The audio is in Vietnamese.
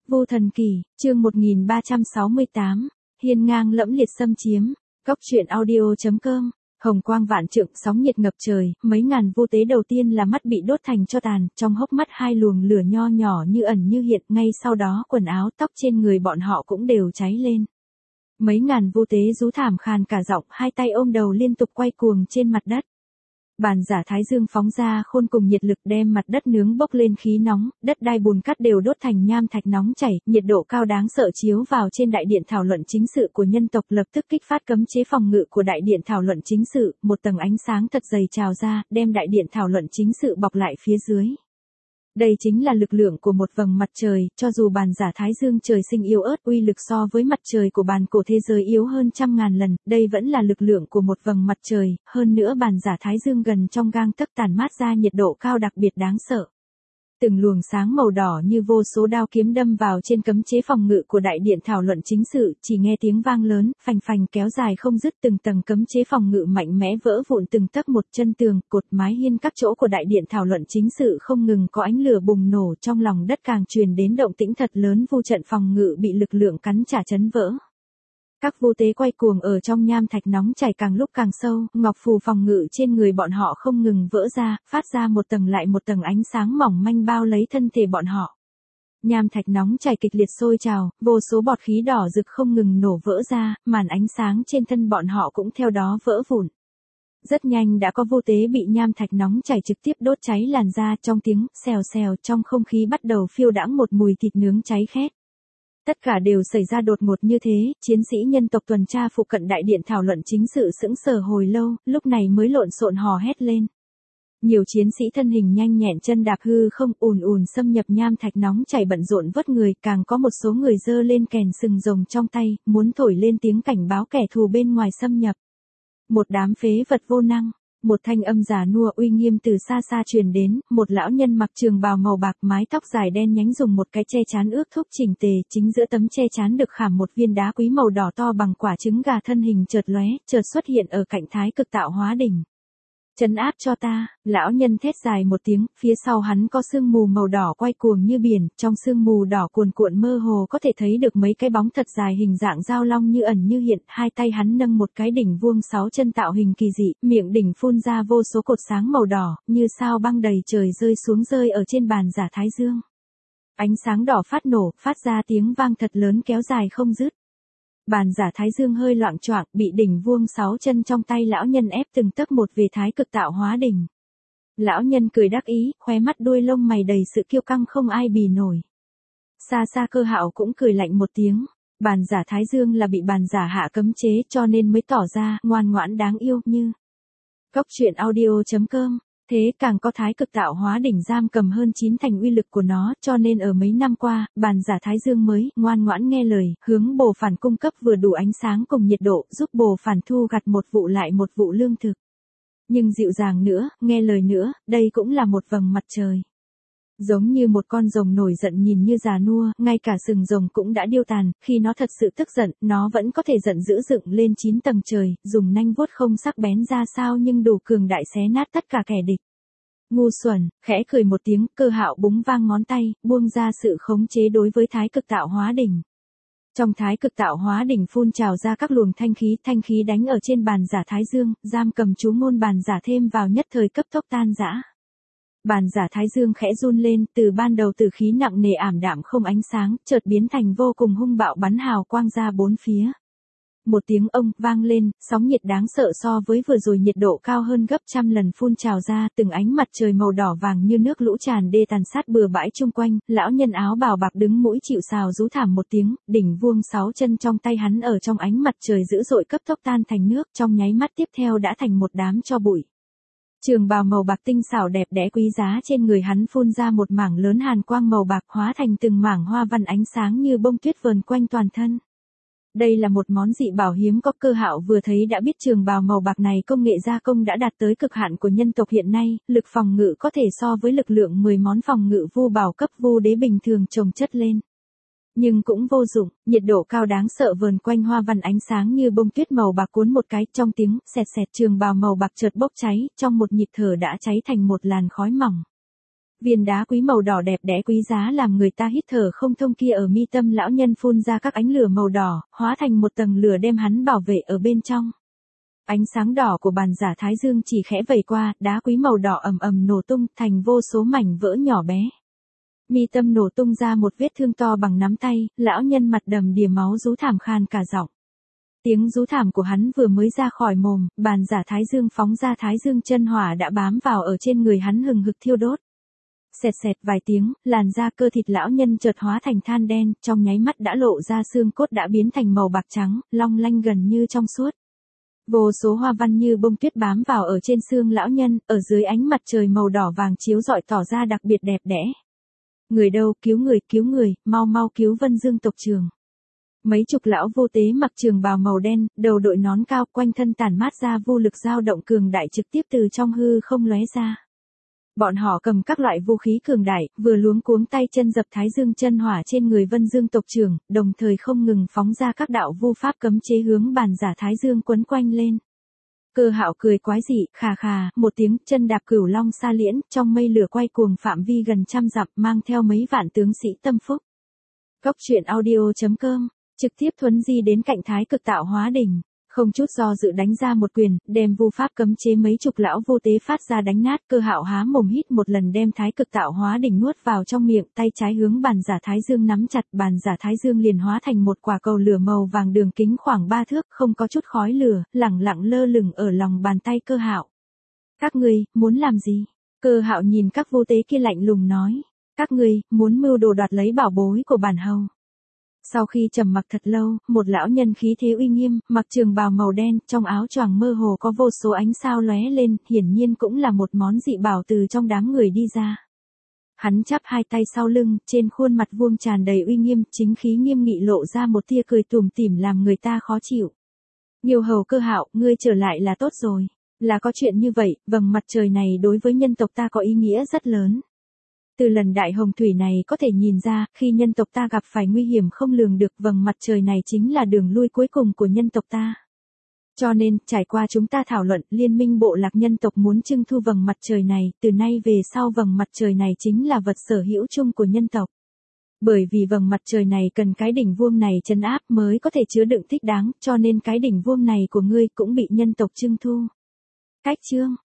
Vô Thần Kỳ, chương 1368, hiên ngang lẫm liệt xâm chiếm, Cốc truyện audio.com, hồng quang vạn trượng sóng nhiệt ngập trời, mấy ngàn vô tế đầu tiên là mắt bị đốt thành tro tàn, trong hốc mắt hai luồng lửa nho nhỏ như ẩn như hiện, ngay sau đó quần áo tóc trên người bọn họ cũng đều cháy lên. Mấy ngàn vô tế rú thảm khàn cả giọng, hai tay ôm đầu liên tục quay cuồng trên mặt đất. Bàn giả Thái Dương phóng ra khôn cùng nhiệt lực đem mặt đất nướng bốc lên khí nóng, đất đai bùn cát đều đốt thành nham thạch nóng chảy, nhiệt độ cao đáng sợ chiếu vào trên đại điện thảo luận chính sự của nhân tộc, lập tức kích phát cấm chế phòng ngự của đại điện thảo luận chính sự, một tầng ánh sáng thật dày trào ra, đem đại điện thảo luận chính sự bọc lại phía dưới. Đây chính là lực lượng của một vầng mặt trời, cho dù bàn giả Thái Dương trời sinh yếu ớt, uy lực so với mặt trời của bàn cổ thế giới yếu hơn trăm ngàn lần, đây vẫn là lực lượng của một vầng mặt trời, hơn nữa bàn giả Thái Dương gần trong gang tấc tản mát ra nhiệt độ cao đặc biệt đáng sợ. Từng luồng sáng màu đỏ như vô số đao kiếm đâm vào trên cấm chế phòng ngự của đại điện thảo luận chính sự, chỉ nghe tiếng vang lớn, phành phành kéo dài không dứt, từng tầng cấm chế phòng ngự mạnh mẽ vỡ vụn từng tấc một, chân tường, cột mái hiên các chỗ của đại điện thảo luận chính sự không ngừng có ánh lửa bùng nổ, trong lòng đất càng truyền đến động tĩnh thật lớn, vu trận phòng ngự bị lực lượng cắn trả chấn vỡ. Các vô tế quay cuồng ở trong nham thạch nóng chảy càng lúc càng sâu, ngọc phù phòng ngự trên người bọn họ không ngừng vỡ ra, phát ra một tầng lại một tầng ánh sáng mỏng manh bao lấy thân thể bọn họ. Nham thạch nóng chảy kịch liệt sôi trào, vô số bọt khí đỏ rực không ngừng nổ vỡ ra, màn ánh sáng trên thân bọn họ cũng theo đó vỡ vụn. Rất nhanh đã có vô tế bị nham thạch nóng chảy trực tiếp đốt cháy làn da, trong tiếng xèo xèo trong không khí bắt đầu phiêu đãng một mùi thịt nướng cháy khét. Tất cả đều xảy ra đột ngột như thế, chiến sĩ nhân tộc tuần tra phụ cận đại điện thảo luận chính sự sững sờ hồi lâu, lúc này mới lộn xộn hò hét lên. Nhiều chiến sĩ thân hình nhanh nhẹn chân đạp hư không, ùn ùn xâm nhập nham thạch nóng chảy bận rộn vớt người, càng có một số người giơ lên kèn sừng rồng trong tay, muốn thổi lên tiếng cảnh báo kẻ thù bên ngoài xâm nhập. Một đám phế vật vô năng. Một thanh âm già nua uy nghiêm từ xa xa truyền đến, một lão nhân mặc trường bào màu bạc, mái tóc dài đen nhánh dùng một cái che chán ước thúc chỉnh tề, chính giữa tấm che chán được khảm một viên đá quý màu đỏ to bằng quả trứng gà, thân hình chợt lóe, chợt xuất hiện ở cạnh Thái Cực Tạo Hóa Đỉnh. Trấn áp cho ta, lão nhân thét dài một tiếng, phía sau hắn có sương mù màu đỏ quay cuồng như biển, trong sương mù đỏ cuồn cuộn mơ hồ có thể thấy được mấy cái bóng thật dài hình dạng dao long như ẩn như hiện, hai tay hắn nâng một cái đỉnh vuông 6 chân tạo hình kỳ dị, miệng đỉnh phun ra vô số cột sáng màu đỏ, như sao băng đầy trời rơi xuống rơi ở trên bàn giả Thái Dương. Ánh sáng đỏ phát nổ, phát ra tiếng vang thật lớn kéo dài không dứt. Bàn giả Thái Dương hơi loạng choạng, bị đỉnh vuông 6 chân trong tay lão nhân ép từng tấc một về Thái Cực Tạo Hóa Đỉnh. Lão nhân cười đắc ý, khóe mắt đuôi lông mày đầy sự kiêu căng không ai bì nổi. Xa xa Cơ Hạo cũng cười lạnh một tiếng. Bàn giả Thái Dương là bị bàn giả hạ cấm chế cho nên mới tỏ ra ngoan ngoãn đáng yêu như. Cốc truyện audio.com. Thế càng có Thái Cực Tạo Hóa Đỉnh giam cầm hơn 9 thành uy lực của nó, cho nên ở mấy năm qua, bàn giả Thái Dương mới ngoan ngoãn nghe lời, hướng Bồ Phản cung cấp vừa đủ ánh sáng cùng nhiệt độ, giúp Bồ Phản thu gặt một vụ lại một vụ lương thực. Nhưng dịu dàng nữa, nghe lời nữa, đây cũng là một vầng mặt trời. Giống như một con rồng nổi giận nhìn như già nua, ngay cả sừng rồng cũng đã điêu tàn, khi nó thật sự tức giận, nó vẫn có thể giận dữ dựng lên 9 tầng trời, dùng nanh vuốt không sắc bén ra sao nhưng đủ cường đại xé nát tất cả kẻ địch. Ngu xuẩn, khẽ cười một tiếng, Cơ Hạo búng vang ngón tay, buông ra sự khống chế đối với Thái Cực Tạo Hóa Đỉnh. Trong Thái Cực Tạo Hóa Đỉnh phun trào ra các luồng thanh khí đánh ở trên bàn giả Thái Dương, giam cầm chú ngôn bàn giả thêm vào nhất thời cấp tốc tan rã. Bàn giả Thái Dương khẽ run lên, từ ban đầu tử khí nặng nề ảm đạm không ánh sáng, chợt biến thành vô cùng hung bạo bắn hào quang ra bốn phía. Một tiếng ông vang lên, sóng nhiệt đáng sợ so với vừa rồi nhiệt độ cao hơn gấp trăm lần phun trào ra, từng ánh mặt trời màu đỏ vàng như nước lũ tràn đê tàn sát bừa bãi chung quanh, lão nhân áo bào bạc đứng mũi chịu sào rú thảm một tiếng, đỉnh vuông 6 chân trong tay hắn ở trong ánh mặt trời dữ dội cấp tốc tan thành nước, trong nháy mắt tiếp theo đã thành một đám tro bụi. Trường bào màu bạc tinh xảo đẹp đẽ quý giá trên người hắn phun ra một mảng lớn hàn quang màu bạc hóa thành từng mảng hoa văn ánh sáng như bông tuyết vờn quanh toàn thân. Đây là một món dị bảo hiếm có. Cơ Hạo vừa thấy đã biết trường bào màu bạc này công nghệ gia công đã đạt tới cực hạn của nhân tộc hiện nay, lực phòng ngự có thể so với lực lượng 10 món phòng ngự vu bảo cấp vu đế bình thường chồng chất lên. Nhưng cũng vô dụng, nhiệt độ cao đáng sợ vờn quanh hoa văn ánh sáng như bông tuyết màu bạc cuốn một cái, trong tiếng xẹt xẹt trường bào màu bạc chợt bốc cháy, trong một nhịp thở đã cháy thành một làn khói mỏng. Viên đá quý màu đỏ đẹp đẽ quý giá làm người ta hít thở không thông kia ở mi tâm lão nhân phun ra các ánh lửa màu đỏ, hóa thành một tầng lửa đem hắn bảo vệ ở bên trong. Ánh sáng đỏ của bàn giả Thái Dương chỉ khẽ vẩy qua, đá quý màu đỏ ầm ầm nổ tung thành vô số mảnh vỡ nhỏ bé. Mi tâm nổ tung ra một vết thương to bằng nắm tay, lão nhân mặt đầm đìa máu rú thảm khan cả giọng. Tiếng rú thảm của hắn vừa mới ra khỏi mồm, bàn giả Thái Dương phóng ra Thái Dương chân hỏa đã bám vào ở trên người hắn hừng hực thiêu đốt. Xẹt xẹt vài tiếng, làn da cơ thịt lão nhân chợt hóa thành than đen, trong nháy mắt đã lộ ra xương cốt đã biến thành màu bạc trắng, long lanh gần như trong suốt. Vô số hoa văn như bông tuyết bám vào ở trên xương lão nhân, ở dưới ánh mặt trời màu đỏ vàng chiếu rọi tỏ ra đặc biệt đẹp đẽ. Người đâu, cứu người, mau mau cứu Vân Dương tộc trưởng. Mấy chục lão vô tế mặc trường bào màu đen, đầu đội nón cao, quanh thân tản mát ra vô lực dao động cường đại trực tiếp từ trong hư không lóe ra. Bọn họ cầm các loại vũ khí cường đại, vừa luống cuống tay chân dập Thái Dương chân hỏa trên người Vân Dương tộc trưởng, đồng thời không ngừng phóng ra các đạo vu pháp cấm chế hướng bàn giả Thái Dương quấn quanh lên. Cơ Hạo cười quái dị, khà khà, một tiếng, chân đạp cửu long sa liễn, trong mây lửa quay cuồng phạm vi gần 100 dặm, mang theo mấy vạn tướng sĩ tâm phúc. Cốc truyện audio.com, trực tiếp thuấn di đến cạnh Thái Cực Tạo Hóa Đỉnh, không chút do dự đánh ra một quyền, đem vu pháp cấm chế mấy chục lão vô tế phát ra đánh nát. Cơ Hạo há mồm hít một lần đem Thái Cực Tạo Hóa Đỉnh nuốt vào trong miệng, tay trái hướng bàn giả Thái Dương nắm chặt, bàn giả Thái Dương liền hóa thành một quả cầu lửa màu vàng đường kính khoảng 3 thước, không có chút khói lửa, lẳng lặng lơ lửng ở lòng bàn tay Cơ Hạo. Các ngươi muốn làm gì? Cơ Hạo nhìn các vô tế kia lạnh lùng nói, các ngươi muốn mưu đồ đoạt lấy bảo bối của bản hầu. Sau khi trầm mặc thật lâu, một lão nhân khí thế uy nghiêm, mặc trường bào màu đen, trong áo choàng mơ hồ có vô số ánh sao lóe lên, hiển nhiên cũng là một món dị bảo từ trong đám người đi ra. Hắn chắp hai tay sau lưng, trên khuôn mặt vuông tràn đầy uy nghiêm, chính khí nghiêm nghị lộ ra một tia cười tủm tỉm làm người ta khó chịu. Nhiều hầu Cơ Hạo, ngươi trở lại là tốt rồi. Là có chuyện như vậy, vầng mặt trời này đối với nhân tộc ta có ý nghĩa rất lớn. Từ lần đại hồng thủy này có thể nhìn ra, khi nhân tộc ta gặp phải nguy hiểm không lường được, vầng mặt trời này chính là đường lui cuối cùng của nhân tộc ta. Cho nên, trải qua chúng ta thảo luận, liên minh bộ lạc nhân tộc muốn trưng thu vầng mặt trời này, từ nay về sau vầng mặt trời này chính là vật sở hữu chung của nhân tộc. Bởi vì vầng mặt trời này cần cái đỉnh vuông này trấn áp mới có thể chứa đựng thích đáng, cho nên cái đỉnh vuông này của ngươi cũng bị nhân tộc trưng thu. Cách chương